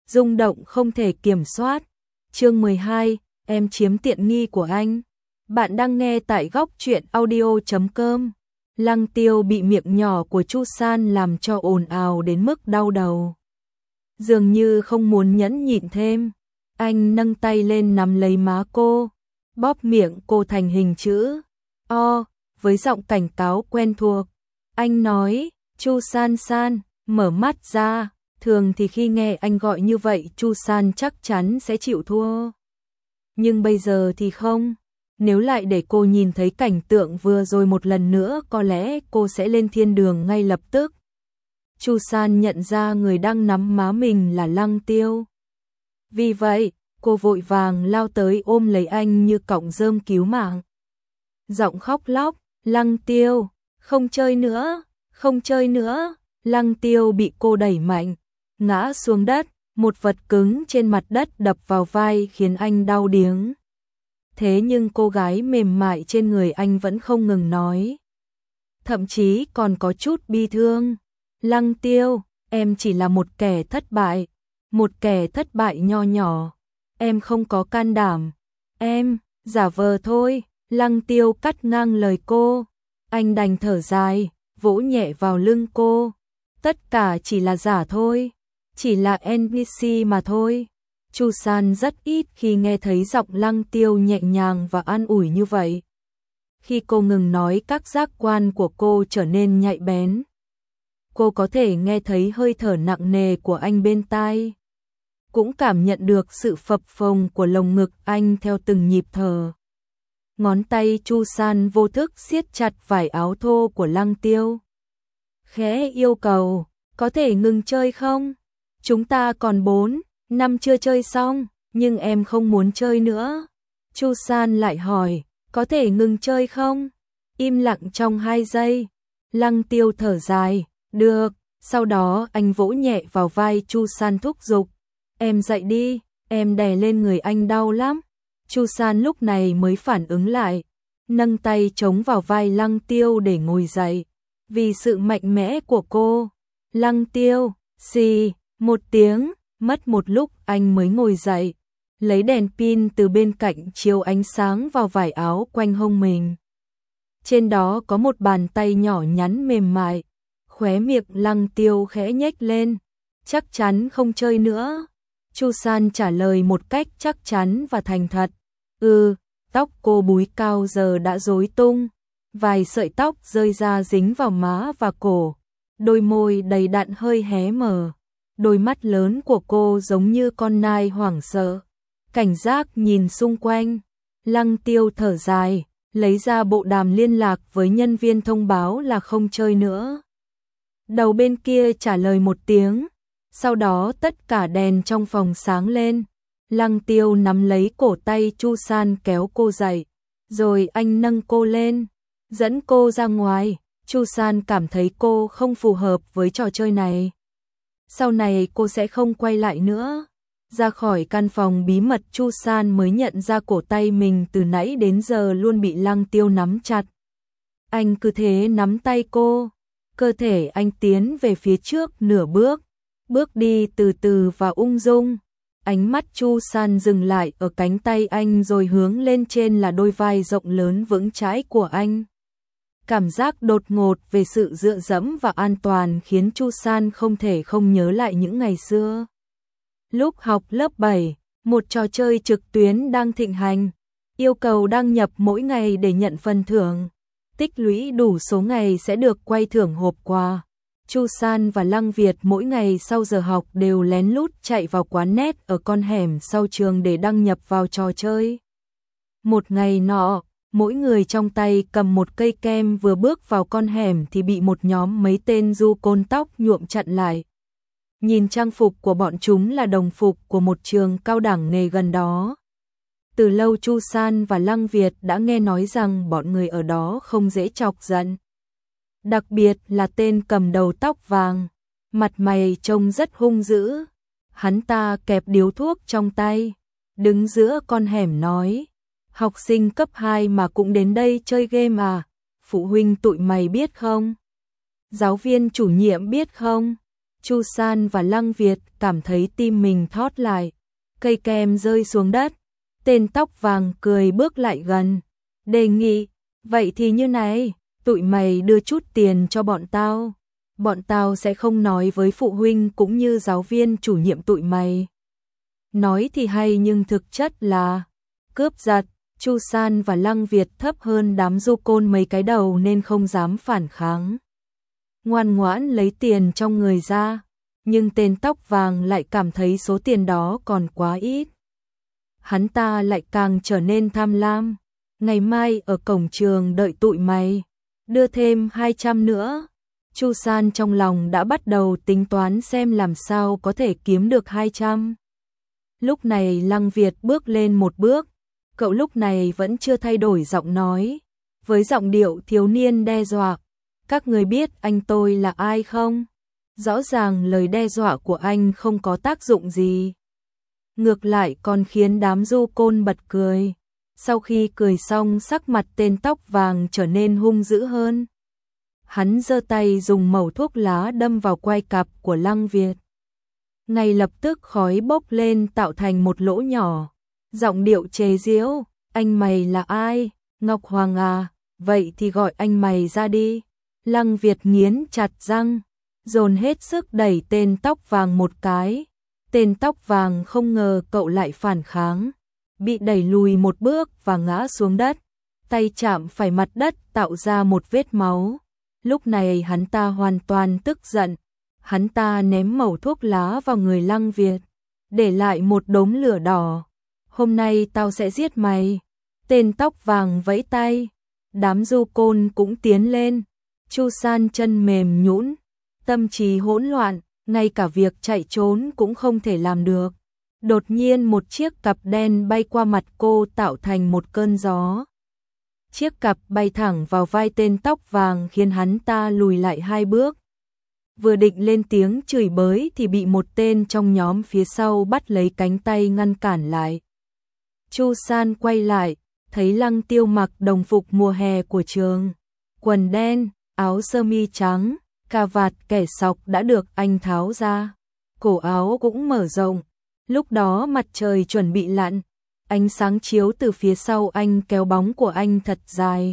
rung động không thể kiểm soát. Chương 12, em chiếm tiện nghi của anh. Bạn đang nghe tại góc truyện audio.com. Lăng Tiêu bị miệng nhỏ của Chu San làm cho ồn ào đến mức đau đầu. Dường như không muốn nhẫn nhịn thêm, anh nâng tay lên nắm lấy má cô, bóp miệng cô thành hình chữ O, với giọng cảnh cáo quen thuộc. Anh nói, Chu San San, mở mắt ra. Thường thì khi nghe anh gọi như vậy Chu San chắc chắn sẽ chịu thua. Nhưng bây giờ thì không. Nếu lại để cô nhìn thấy cảnh tượng vừa rồi một lần nữa có lẽ cô sẽ lên thiên đường ngay lập tức. Chu San nhận ra người đang nắm má mình là Lăng Tiêu. Vì vậy, cô vội vàng lao tới ôm lấy anh như cọng rơm cứu mạng. Giọng khóc lóc, Lăng Tiêu, không chơi nữa, không chơi nữa. Lăng Tiêu bị cô đẩy mạnh, ngã xuống đất, một vật cứng trên mặt đất đập vào vai khiến anh đau điếng. Thế nhưng cô gái mềm mại trên người anh vẫn không ngừng nói. Thậm chí còn có chút bi thương. Lăng Tiêu, em chỉ là một kẻ thất bại. Một kẻ thất bại nho nhỏ. Em không có can đảm. Em, giả vờ thôi. Lăng Tiêu cắt ngang lời cô. Anh đành thở dài, vỗ nhẹ vào lưng cô. Tất cả chỉ là giả thôi. Chỉ là NPC mà thôi. Chu San rất ít khi nghe thấy giọng Lăng Tiêu nhẹ nhàng và an ủi như vậy. Khi cô ngừng nói các giác quan của cô trở nên nhạy bén. Cô có thể nghe thấy hơi thở nặng nề của anh bên tai. Cũng cảm nhận được sự phập phồng của lồng ngực anh theo từng nhịp thở. Ngón tay Chu San vô thức siết chặt vải áo thô của Lăng Tiêu. Khẽ yêu cầu, có thể ngừng chơi không? Chúng ta còn 4 năm chưa chơi xong, nhưng em không muốn chơi nữa. Chu San lại hỏi, có thể ngừng chơi không? Im lặng trong 2 giây. Lăng Tiêu thở dài, được. Sau đó anh vỗ nhẹ vào vai Chu San thúc giục. Em dậy đi, em đè lên người anh đau lắm. Chu San lúc này mới phản ứng lại, nâng tay chống vào vai Lăng Tiêu để ngồi dậy. Vì sự mạnh mẽ của cô, Lăng Tiêu, xì, một tiếng, mất một lúc anh mới ngồi dậy, lấy đèn pin từ bên cạnh chiếu ánh sáng vào vải áo quanh hông mình. Trên đó có một bàn tay nhỏ nhắn mềm mại, khóe miệng Lăng Tiêu khẽ nhếch lên, chắc chắn không chơi nữa. Chu San trả lời một cách chắc chắn và thành thật. Tóc cô búi cao giờ đã rối tung, vài sợi tóc rơi ra dính vào má và cổ, đôi môi đầy đặn hơi hé mở. Đôi mắt lớn của cô giống như con nai hoảng sợ, cảnh giác nhìn xung quanh. Lăng Tiêu thở dài, lấy ra bộ đàm liên lạc với nhân viên thông báo là không chơi nữa. Đầu bên kia trả lời một tiếng, sau đó tất cả đèn trong phòng sáng lên. Lăng Tiêu nắm lấy cổ tay Chu San kéo cô dậy, rồi anh nâng cô lên, dẫn cô ra ngoài. Chu San cảm thấy cô không phù hợp với trò chơi này. Sau này cô sẽ không quay lại nữa. Ra khỏi căn phòng bí mật Chu San mới nhận ra cổ tay mình từ nãy đến giờ luôn bị Lăng Tiêu nắm chặt. Anh cứ thế nắm tay cô, cơ thể anh tiến về phía trước nửa bước, bước đi từ từ và ung dung. Ánh mắt Chu San dừng lại ở cánh tay anh rồi hướng lên trên là đôi vai rộng lớn vững chãi của anh. Cảm giác đột ngột về sự dựa dẫm và an toàn khiến Chu San không thể không nhớ lại những ngày xưa. Lúc học lớp 7, một trò chơi trực tuyến đang thịnh hành, yêu cầu đăng nhập mỗi ngày để nhận phần thưởng. Tích lũy đủ số ngày sẽ được quay thưởng hộp quà. Chu San và Lăng Việt mỗi ngày sau giờ học đều lén lút chạy vào quán net ở con hẻm sau trường để đăng nhập vào trò chơi. Một ngày nọ, mỗi người trong tay cầm một cây kem vừa bước vào con hẻm thì bị một nhóm mấy tên du côn tóc nhuộm chặn lại. Nhìn trang phục của bọn chúng là đồng phục của một trường cao đẳng nghề gần đó. Từ lâu Chu San và Lăng Việt đã nghe nói rằng bọn người ở đó không dễ chọc giận. Đặc biệt là tên cầm đầu tóc vàng, mặt mày trông rất hung dữ. Hắn ta kẹp điếu thuốc trong tay, đứng giữa con hẻm nói: học sinh cấp 2 mà cũng đến đây chơi game à? Phụ huynh tụi mày biết không? Giáo viên chủ nhiệm biết không? Chu San và Lăng Việt cảm thấy tim mình thót lại. Cây kem rơi xuống đất. Tên tóc vàng cười bước lại gần. Đề nghị, vậy thì như này, tụi mày đưa chút tiền cho bọn tao. Bọn tao sẽ không nói với phụ huynh cũng như giáo viên chủ nhiệm tụi mày. Nói thì hay nhưng thực chất là cướp giật. Chu San và Lăng Việt thấp hơn đám du côn mấy cái đầu nên không dám phản kháng. Ngoan ngoãn lấy tiền trong người ra, nhưng tên tóc vàng lại cảm thấy số tiền đó còn quá ít. Hắn ta lại càng trở nên tham lam. Ngày mai ở cổng trường đợi tụi mày, đưa thêm 200 nữa. Chu San trong lòng đã bắt đầu tính toán xem làm sao có thể kiếm được 200. Lúc này Lăng Việt bước lên một bước, cậu lúc này vẫn chưa thay đổi giọng nói, với giọng điệu thiếu niên đe dọa. Các người biết anh tôi là ai không? Rõ ràng lời đe dọa của anh không có tác dụng gì. Ngược lại còn khiến đám du côn bật cười. Sau khi cười xong sắc mặt tên tóc vàng trở nên hung dữ hơn. Hắn giơ tay dùng mẩu thuốc lá đâm vào quai cạp của Lăng Việt. Ngay lập tức khói bốc lên tạo thành một lỗ nhỏ. Giọng điệu chế giễu, anh mày là ai? Ngọc Hoàng à, vậy thì gọi anh mày ra đi. Lăng Việt nghiến chặt răng, dồn hết sức đẩy tên tóc vàng một cái. Tên tóc vàng không ngờ cậu lại phản kháng, bị đẩy lùi một bước và ngã xuống đất, tay chạm phải mặt đất tạo ra một vết máu. Lúc này hắn ta hoàn toàn tức giận, hắn ta ném mẩu thuốc lá vào người Lăng Việt, để lại một đốm lửa đỏ. Hôm nay tao sẽ giết mày. Tên tóc vàng vẫy tay, đám du côn cũng tiến lên. Chu San chân mềm nhũn, tâm trí hỗn loạn, ngay cả việc chạy trốn cũng không thể làm được. Đột nhiên một chiếc cặp đen bay qua mặt cô tạo thành một cơn gió. Chiếc cặp bay thẳng vào vai tên tóc vàng khiến hắn ta lùi lại 2 bước. Vừa định lên tiếng chửi bới thì bị một tên trong nhóm phía sau bắt lấy cánh tay ngăn cản lại. Chu San quay lại, thấy Lăng Tiêu mặc đồng phục mùa hè của trường, quần đen, áo sơ mi trắng, cà vạt kẻ sọc đã được anh tháo ra, cổ áo cũng mở rộng. Lúc đó mặt trời chuẩn bị lặn, ánh sáng chiếu từ phía sau anh kéo bóng của anh thật dài.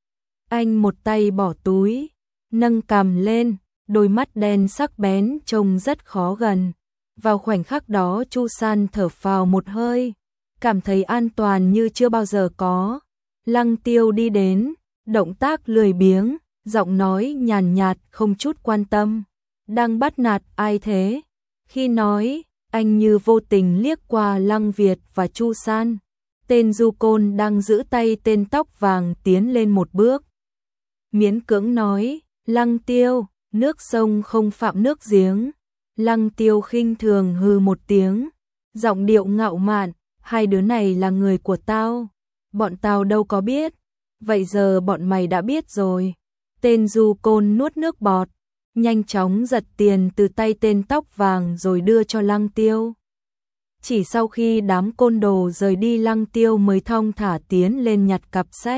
Anh một tay bỏ túi, nâng cằm lên, đôi mắt đen sắc bén trông rất khó gần. Vào khoảnh khắc đó Chu San thở phào một hơi, cảm thấy an toàn như chưa bao giờ có. Lăng Tiêu đi đến, động tác lười biếng, giọng nói nhàn nhạt không chút quan tâm. Đang bắt nạt ai thế? Khi nói, anh như vô tình liếc qua Lăng Việt và Chu San. Tên du côn đang giữ tay tên tóc vàng tiến lên một bước. Miễn cưỡng nói, Lăng Tiêu, nước sông không phạm nước giếng. Lăng Tiêu khinh thường hừ một tiếng, giọng điệu ngạo mạn, hai đứa này là người của tao. Bọn tao đâu có biết. Vậy giờ bọn mày đã biết rồi. Tên du côn nuốt nước bọt, nhanh chóng giật tiền từ tay tên tóc vàng rồi đưa cho Lăng Tiêu. Chỉ sau khi đám côn đồ rời đi Lăng Tiêu mới thong thả tiến lên nhặt cặp sách.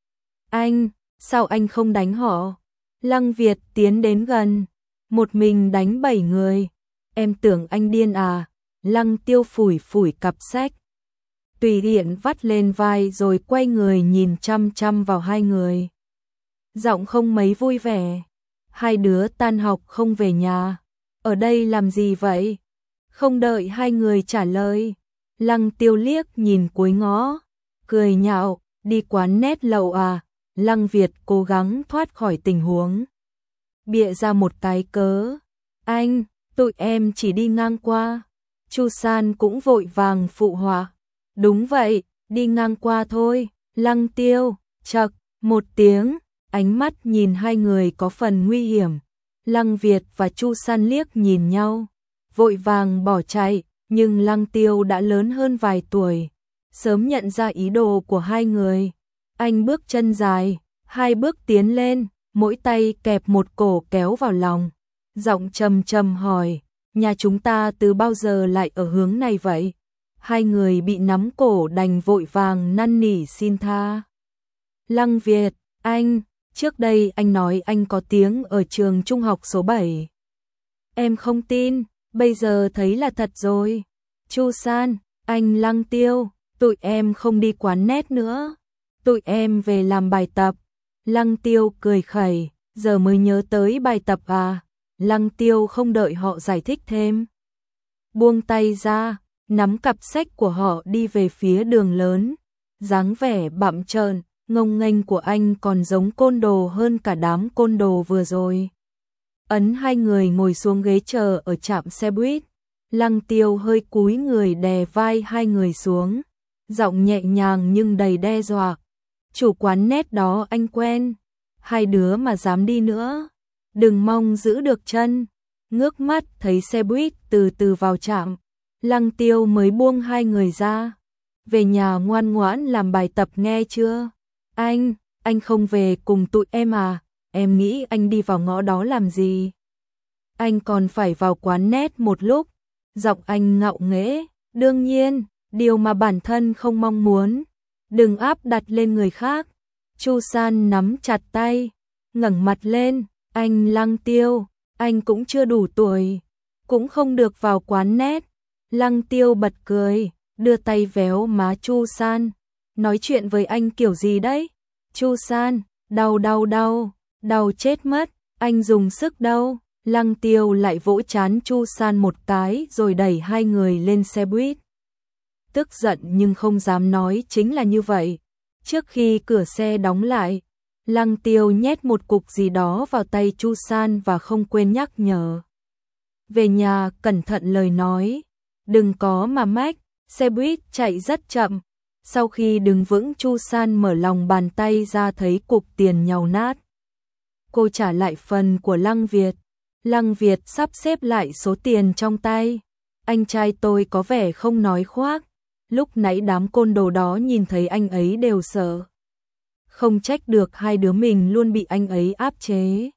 Anh, sao anh không đánh họ? Lăng Việt tiến đến gần, một mình đánh 7 người. Em tưởng anh điên à? Lăng Tiêu phủi phủi cặp sách, tùy tiện vắt lên vai rồi quay người nhìn chăm chăm vào hai người. Giọng không mấy vui vẻ. Hai đứa tan học không về nhà, ở đây làm gì vậy? Không đợi hai người trả lời, Lăng Tiêu liếc nhìn cuối ngõ, cười nhạo, đi quán nét lậu à? Lăng Việt cố gắng thoát khỏi tình huống, bịa ra một cái cớ. Anh, tụi em chỉ đi ngang qua. Chu San cũng vội vàng phụ họa. Đúng vậy, đi ngang qua thôi. Lăng Tiêu, chậc, một tiếng, ánh mắt nhìn hai người có phần nguy hiểm. Lăng Việt và Chu San liếc nhìn nhau, vội vàng bỏ chạy, nhưng Lăng Tiêu đã lớn hơn vài tuổi, sớm nhận ra ý đồ của hai người. Anh bước chân dài, 2 bước tiến lên, mỗi tay kẹp một cổ kéo vào lòng. Giọng trầm trầm hỏi, nhà chúng ta từ bao giờ lại ở hướng này vậy? Hai người bị nắm cổ đành vội vàng năn nỉ xin tha. Lăng Việt, anh, trước đây anh nói anh có tiếng ở trường trung học số 7. Em không tin, bây giờ thấy là thật rồi. Chu San, anh Lăng Tiêu, tụi em không đi quán net nữa. Tụi em về làm bài tập. Lăng Tiêu cười khẩy, giờ mới nhớ tới bài tập à. Lăng Tiêu không đợi họ giải thích thêm. Buông tay ra, nắm cặp sách của họ đi về phía đường lớn. Dáng vẻ bặm trợn, ngông nghênh của anh còn giống côn đồ hơn cả đám côn đồ vừa rồi. Ấn hai người ngồi xuống ghế chờ ở trạm xe buýt. Lăng Tiêu hơi cúi người đè vai hai người xuống. Giọng nhẹ nhàng nhưng đầy đe dọa. Chủ quán net đó anh quen. Hai đứa mà dám đi nữa, đừng mong giữ được chân. Ngước mắt thấy xe buýt từ từ vào trạm. Lăng Tiêu mới buông hai người ra. Về nhà ngoan ngoãn làm bài tập nghe chưa? Anh không về cùng tụi em à? Em nghĩ anh đi vào ngõ đó làm gì? Anh còn phải vào quán net một lúc. Giọng anh ngạo nghễ. Đương nhiên, điều mà bản thân không mong muốn. Đừng áp đặt lên người khác. Chu San nắm chặt tay, ngẩng mặt lên. Anh Lăng Tiêu, anh cũng chưa đủ tuổi, cũng không được vào quán net. Lăng Tiêu bật cười, đưa tay véo má Chu San. Nói chuyện với anh kiểu gì đấy? Chu San, đau chết mất, anh dùng sức đâu. Lăng Tiêu lại vỗ trán Chu San một cái rồi đẩy hai người lên xe buýt. Tức giận nhưng không dám nói chính là như vậy. Trước khi cửa xe đóng lại, Lăng Tiêu nhét một cục gì đó vào tay Chu San và không quên nhắc nhở. Về nhà cẩn thận lời nói, đừng có mà mách, xe buýt chạy rất chậm. Sau khi đứng vững, Chu San mở lòng bàn tay ra thấy cục tiền nhàu nát. Cô trả lại phần của Lăng Việt. Lăng Việt sắp xếp lại số tiền trong tay. Anh trai tôi có vẻ không nói khoác. Lúc nãy đám côn đồ đó nhìn thấy anh ấy đều sợ. Không trách được hai đứa mình luôn bị anh ấy áp chế.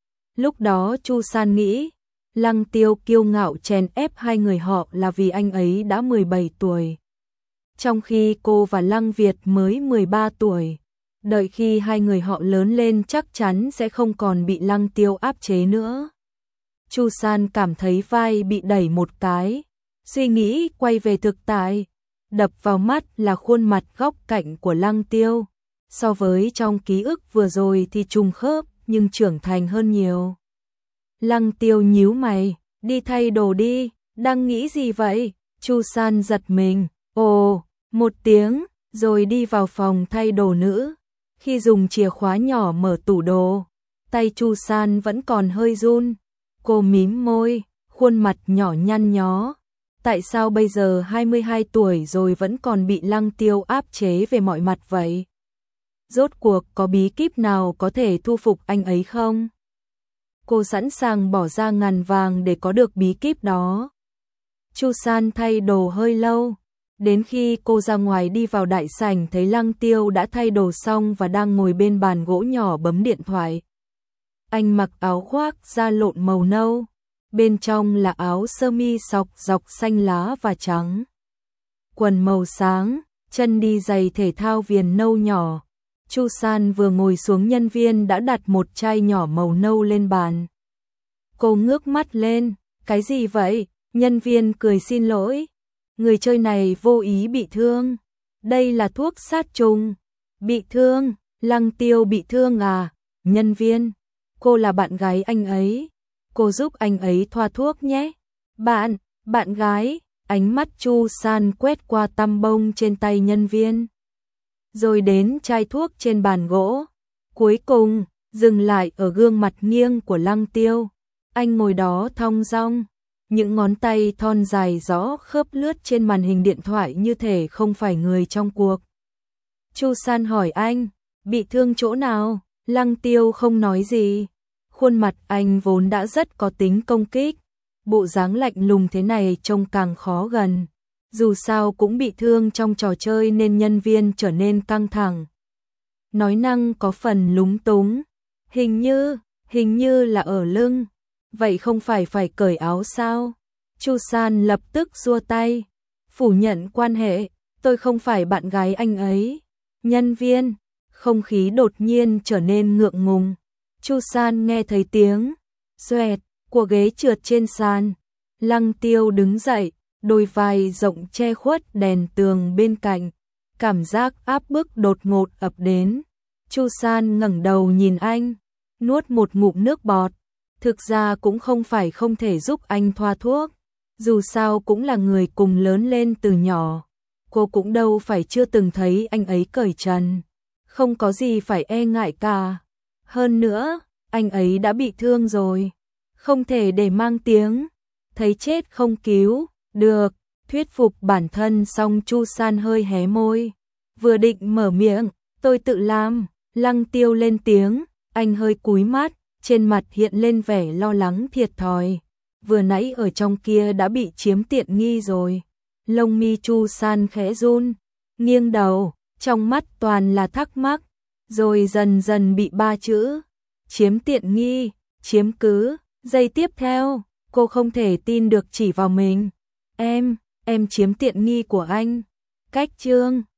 Lúc đó Chu San nghĩ, Lăng Tiêu kiêu ngạo chèn ép hai người họ là vì anh ấy đã 17 tuổi. Trong khi cô và Lăng Việt mới 13 tuổi. Đợi khi hai người họ lớn lên chắc chắn sẽ không còn bị Lăng Tiêu áp chế nữa. Chu San cảm thấy vai bị đẩy một cái. Suy nghĩ quay về thực tại. Đập vào mắt là khuôn mặt góc cạnh của Lăng Tiêu. So với trong ký ức vừa rồi thì trùng khớp nhưng trưởng thành hơn nhiều. Lăng Tiêu nhíu mày, đi thay đồ đi, đang nghĩ gì vậy? Chu San giật mình, ồ, một tiếng, rồi đi vào phòng thay đồ nữ. Khi dùng chìa khóa nhỏ mở tủ đồ, tay Chu San vẫn còn hơi run. Cô mím môi, khuôn mặt nhỏ nhăn nhó. Tại sao bây giờ 22 tuổi rồi vẫn còn bị Lăng Tiêu áp chế về mọi mặt vậy? Rốt cuộc có bí kíp nào có thể thu phục anh ấy không? Cô sẵn sàng bỏ ra ngàn vàng để có được bí kíp đó. Chu San thay đồ hơi lâu. Đến khi cô ra ngoài đi vào đại sảnh thấy Lăng Tiêu đã thay đồ xong và đang ngồi bên bàn gỗ nhỏ bấm điện thoại. Anh mặc áo khoác da lộn màu nâu. Bên trong là áo sơ mi sọc dọc xanh lá và trắng. Quần màu sáng, chân đi giày thể thao viền nâu nhỏ. Chu San vừa ngồi xuống, nhân viên đã đặt một chai nhỏ màu nâu lên bàn. Cô ngước mắt lên, cái gì vậy? Nhân viên cười xin lỗi. Người chơi này vô ý bị thương. Đây là thuốc sát trùng. Bị thương? Lăng Tiêu bị thương à? Nhân viên, cô là bạn gái anh ấy. Cô giúp anh ấy thoa thuốc nhé. Bạn gái, ánh mắt Chu San quét qua tăm bông trên tay nhân viên. Rồi đến chai thuốc trên bàn gỗ. Cuối cùng, dừng lại ở gương mặt nghiêng của Lăng Tiêu. Anh ngồi đó thong dong. Những ngón tay thon dài rõ khớp lướt trên màn hình điện thoại như thể không phải người trong cuộc. Chu San hỏi anh, bị thương chỗ nào? Lăng Tiêu không nói gì. Khuôn mặt anh vốn đã rất có tính công kích. Bộ dáng lạnh lùng thế này trông càng khó gần. Dù sao cũng bị thương trong trò chơi nên nhân viên trở nên căng thẳng. Nói năng có phần lúng túng. Hình như là ở lưng. Vậy không phải cởi áo sao? Chu San lập tức giơ tay. Phủ nhận quan hệ, tôi không phải bạn gái anh ấy. Nhân viên, không khí đột nhiên trở nên ngượng ngùng. Chu San nghe thấy tiếng xoẹt của ghế trượt trên sàn. Lăng Tiêu đứng dậy, đôi vai rộng che khuất đèn tường bên cạnh, cảm giác áp bức đột ngột ập đến. Chu San ngẩng đầu nhìn anh, nuốt một ngụm nước bọt. Thực ra cũng không phải không thể giúp anh thoa thuốc, dù sao cũng là người cùng lớn lên từ nhỏ. Cô cũng đâu phải chưa từng thấy anh ấy cởi trần, không có gì phải e ngại cả. Hơn nữa, anh ấy đã bị thương rồi, không thể để mang tiếng, thấy chết không cứu, được. Thuyết phục bản thân xong Chu San hơi hé môi, vừa định mở miệng, tôi tự làm. Lăng Tiêu lên tiếng, anh hơi cúi mắt, trên mặt hiện lên vẻ lo lắng thiệt thòi. Vừa nãy ở trong kia đã bị chiếm tiện nghi rồi. Lông mi Chu San khẽ run, nghiêng đầu, trong mắt toàn là thắc mắc, rồi dần dần bị ba chữ chiếm tiện nghi chiếm cứ. Giây tiếp theo, cô không thể tin được chỉ vào mình. Em chiếm tiện nghi của anh. Cách chương